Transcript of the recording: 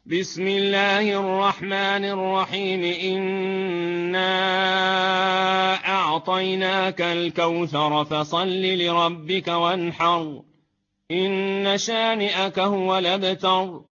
بسم الله الرحمن الرحيم. إنا أعطيناك الكوثر فصل لربك وانحر، إن شانئك هو الأبتر.